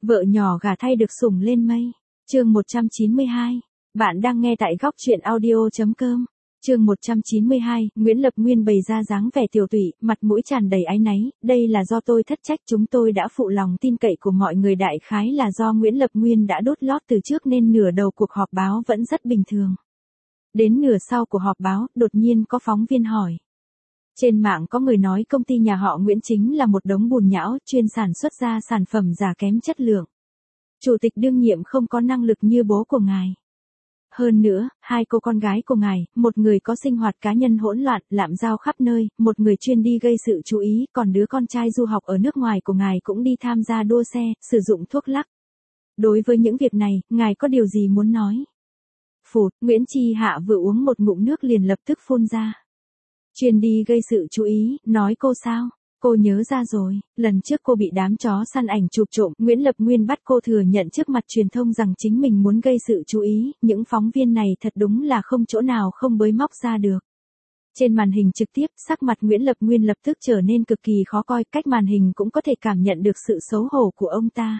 Vợ nhỏ gả thay được sủng lên mây. Chương 192. Bạn đang nghe tại góc truyện audio.com. Chương 192, Nguyễn Lập Nguyên bày ra dáng vẻ tiểu tụy, mặt mũi tràn đầy áy náy, đây là do tôi thất trách, chúng tôi đã phụ lòng tin cậy của mọi người, đại khái là do Nguyễn Lập Nguyên đã đốt lót từ trước nên nửa đầu cuộc họp báo vẫn rất bình thường. Đến nửa sau cuộc họp báo, đột nhiên có phóng viên hỏi. Trên mạng có người nói công ty nhà họ Nguyễn chính là một đống bùn nhão, chuyên sản xuất ra sản phẩm giả kém chất lượng. Chủ tịch đương nhiệm không có năng lực như bố của ngài. Hơn nữa, hai cô con gái của ngài, một người có sinh hoạt cá nhân hỗn loạn, lạm giao khắp nơi, một người chuyên đi gây sự chú ý, còn đứa con trai du học ở nước ngoài của ngài cũng đi tham gia đua xe, sử dụng thuốc lắc. Đối với những việc này, ngài có điều gì muốn nói? Phụt, Nguyễn Chi Hạ vừa uống một ngụm nước liền lập tức phun ra. Chuyên đi gây sự chú ý, nói cô sao? Cô nhớ ra rồi, lần trước cô bị đám chó săn ảnh chụp trộm, Nguyễn Lập Nguyên bắt cô thừa nhận trước mặt truyền thông rằng chính mình muốn gây sự chú ý, những phóng viên này thật đúng là không chỗ nào không bới móc ra được. Trên màn hình trực tiếp, sắc mặt Nguyễn Lập Nguyên lập tức trở nên cực kỳ khó coi, cách màn hình cũng có thể cảm nhận được sự xấu hổ của ông ta.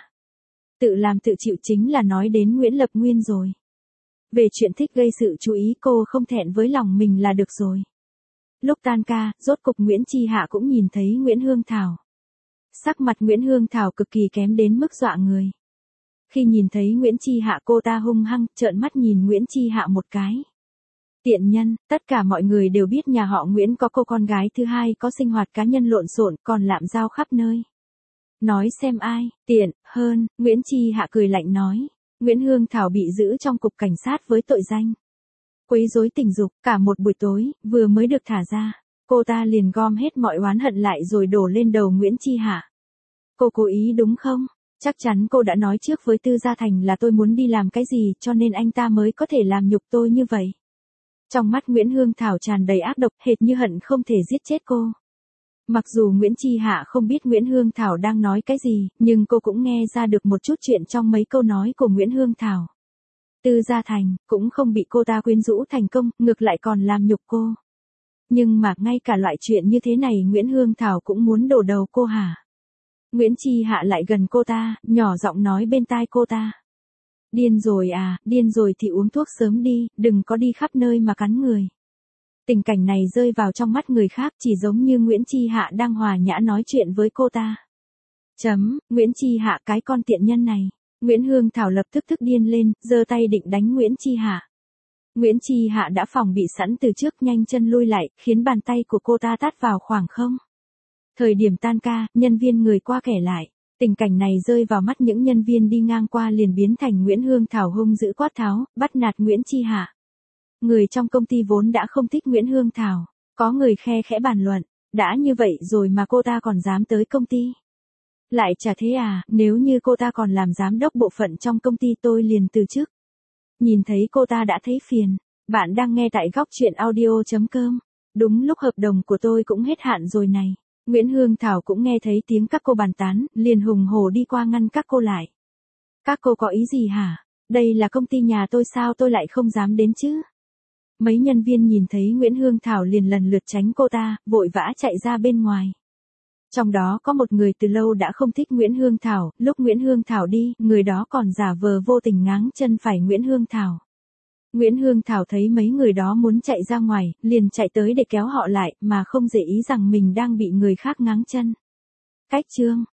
Tự làm tự chịu chính là nói đến Nguyễn Lập Nguyên rồi. Về chuyện thích gây sự chú ý cô không thẹn với lòng mình là được rồi. Lúc tan ca, rốt cục Nguyễn Chi Hạ cũng nhìn thấy Nguyễn Hương Thảo. Sắc mặt Nguyễn Hương Thảo cực kỳ kém đến mức dọa người. Khi nhìn thấy Nguyễn Chi Hạ cô ta hung hăng, trợn mắt nhìn Nguyễn Chi Hạ một cái. Tiện nhân, tất cả mọi người đều biết nhà họ Nguyễn có cô con gái thứ hai có sinh hoạt cá nhân lộn xộn còn lạm giao khắp nơi. Nói xem ai, tiện, hơn, Nguyễn Chi Hạ cười lạnh nói. Nguyễn Hương Thảo bị giữ trong cục cảnh sát với tội danh quấy rối tình dục, cả một buổi tối, vừa mới được thả ra, cô ta liền gom hết mọi oán hận lại rồi đổ lên đầu Nguyễn Chi Hạ. Cô cố ý đúng không? Chắc chắn cô đã nói trước với Tư Gia Thành là tôi muốn đi làm cái gì cho nên anh ta mới có thể làm nhục tôi như vậy. Trong mắt Nguyễn Hương Thảo tràn đầy ác độc, hệt như hận không thể giết chết cô. Mặc dù Nguyễn Chi Hạ không biết Nguyễn Hương Thảo đang nói cái gì, nhưng cô cũng nghe ra được một chút chuyện trong mấy câu nói của Nguyễn Hương Thảo. Tư Gia Thành cũng không bị cô ta quyến rũ thành công, ngược lại còn làm nhục cô. Nhưng mà ngay cả loại chuyện như thế này Nguyễn Hương Thảo cũng muốn đổ đầu cô hả? Nguyễn Chi Hạ lại gần cô ta, nhỏ giọng nói bên tai cô ta. Điên rồi à, điên rồi thì uống thuốc sớm đi, đừng có đi khắp nơi mà cắn người. Tình cảnh này rơi vào trong mắt người khác chỉ giống như Nguyễn Chi Hạ đang hòa nhã nói chuyện với cô ta. Nguyễn Chi Hạ cái con tiện nhân này. Nguyễn Hương Thảo lập tức tức điên lên, giơ tay định đánh Nguyễn Chi Hạ. Nguyễn Chi Hạ đã phòng bị sẵn từ trước, nhanh chân lui lại, khiến bàn tay của cô ta tát vào khoảng không. Thời điểm tan ca, nhân viên người qua kẻ lại. Tình cảnh này rơi vào mắt những nhân viên đi ngang qua liền biến thành Nguyễn Hương Thảo hung dữ quát tháo, bắt nạt Nguyễn Chi Hạ. Người trong công ty vốn đã không thích Nguyễn Hương Thảo, có người khe khẽ bàn luận, đã như vậy rồi mà cô ta còn dám tới công ty. Lại chả thế à, nếu như cô ta còn làm giám đốc bộ phận trong công ty tôi liền từ chức. Nhìn thấy cô ta đã thấy phiền. Bạn đang nghe tại góc truyện audio.com. Đúng lúc hợp đồng của tôi cũng hết hạn rồi này. Nguyễn Hương Thảo cũng nghe thấy tiếng các cô bàn tán, liền hùng hổ đi qua ngăn các cô lại. Các cô có ý gì hả? Đây là công ty nhà tôi sao tôi lại không dám đến chứ? Mấy nhân viên nhìn thấy Nguyễn Hương Thảo liền lần lượt tránh cô ta, vội vã chạy ra bên ngoài. Trong đó có một người từ lâu đã không thích Nguyễn Hương Thảo, lúc Nguyễn Hương Thảo đi, người đó còn giả vờ vô tình ngáng chân phải Nguyễn Hương Thảo. Nguyễn Hương Thảo thấy mấy người đó muốn chạy ra ngoài, liền chạy tới để kéo họ lại, mà không để ý rằng mình đang bị người khác ngáng chân. Cách chương